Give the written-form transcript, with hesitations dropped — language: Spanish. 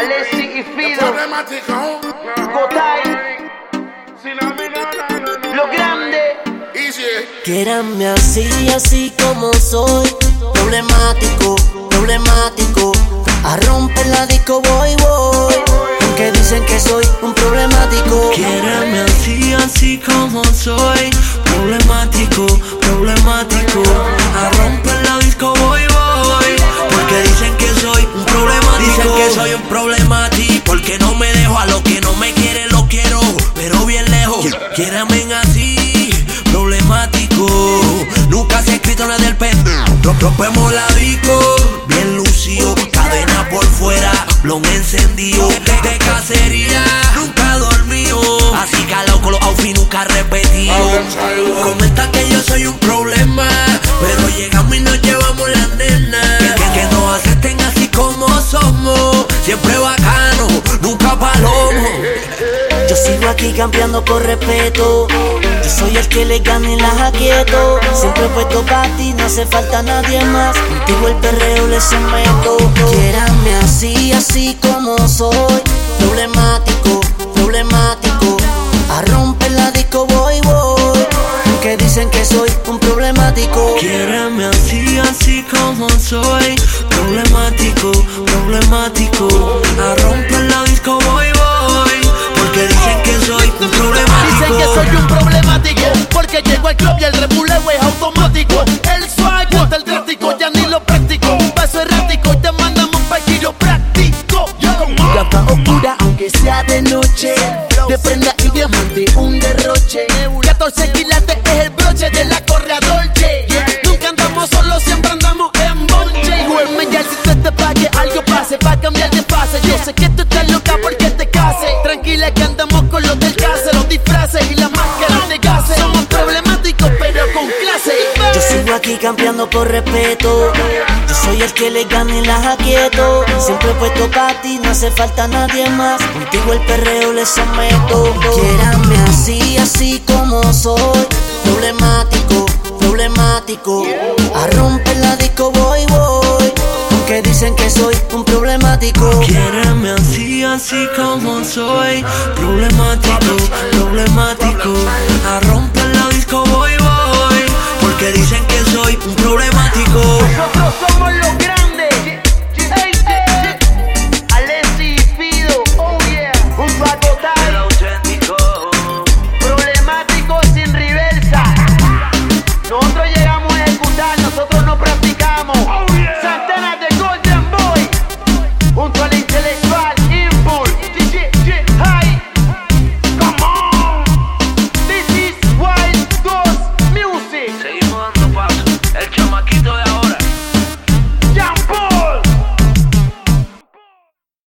Alessi y Fido, Gotay, lo grande. Quiéranme así, así como soy. Problemático, problemático. A romper la disco voy, voy. Aunque dicen que soy un problemático. Quiéranme así, así como soy. Problemático, problemático. A romper la disco voy, voy. Porque dicen que soy un problemático. Dicen que soy un problemático. Porque no me dejo a lo que no me quiere, lo quiero, pero bien lejos. Quiéranme así, problemático. Nunca se ha escrito nada del pen. Rompemos la disco, bien lucido. Cadena por fuera, blon encendido. De cacería, nunca dormido. Así calado con los outfits nunca repetido. Comentan que yo soy un problema, pero llegamos y nos llevamos las nenas. Que nos acepten así como somos. Siempre bacano, nunca palomo. Yo sigo aquí campeando por respeto. Yo soy el que le gana y las aquieto. Siempre he puesto pa' ti, no hace falta nadie más. Contigo el perreo le someto. Quiéranme así, así como soy. Problemático, problemático. A romper la disco voy, voy. Aunque dicen que soy un problemático. Quiéranme así, así como soy. Problemático, problemático. A romper la disco voy, voy. Porque dicen que soy un problemático. Dicen que soy un problemático. Porque llego al club y el repuleo es automático. El swag hasta el tráfico, ya ni lo practico. Un paso errático y te mandamos pa' el quiropráctico. Gafas oscura aunque sea de noche. De prenda y diamante un derroche. 14 quilates es el broche de la correa Dolce. Nunca andamos solos, siempre andamos en bonche. Duerme ya si se te pa' que algo pase. Pa' cambiar de fase. Yo sé que tú estás loca porque te case. Tranquila que andamos con los del case. Los disfraces y las máscaras de gases. Somos problemáticos pero con clase. Yo sigo aquí campeando por respeto. Yo soy el que le gana y las aquieto. Siempre he puesto pa' ti, no hace falta nadie más. Contigo el perreo le someto. Quiéranme así, así como soy. Problemático, problemático. A romper la disco voy, voy. Aunque dicen que soy un problemático. Quiéranme así, así como soy. Problemático, problemático. A romper la disco voy, voy. Porque dicen que soy un problemático. Nosotros somos los grandes.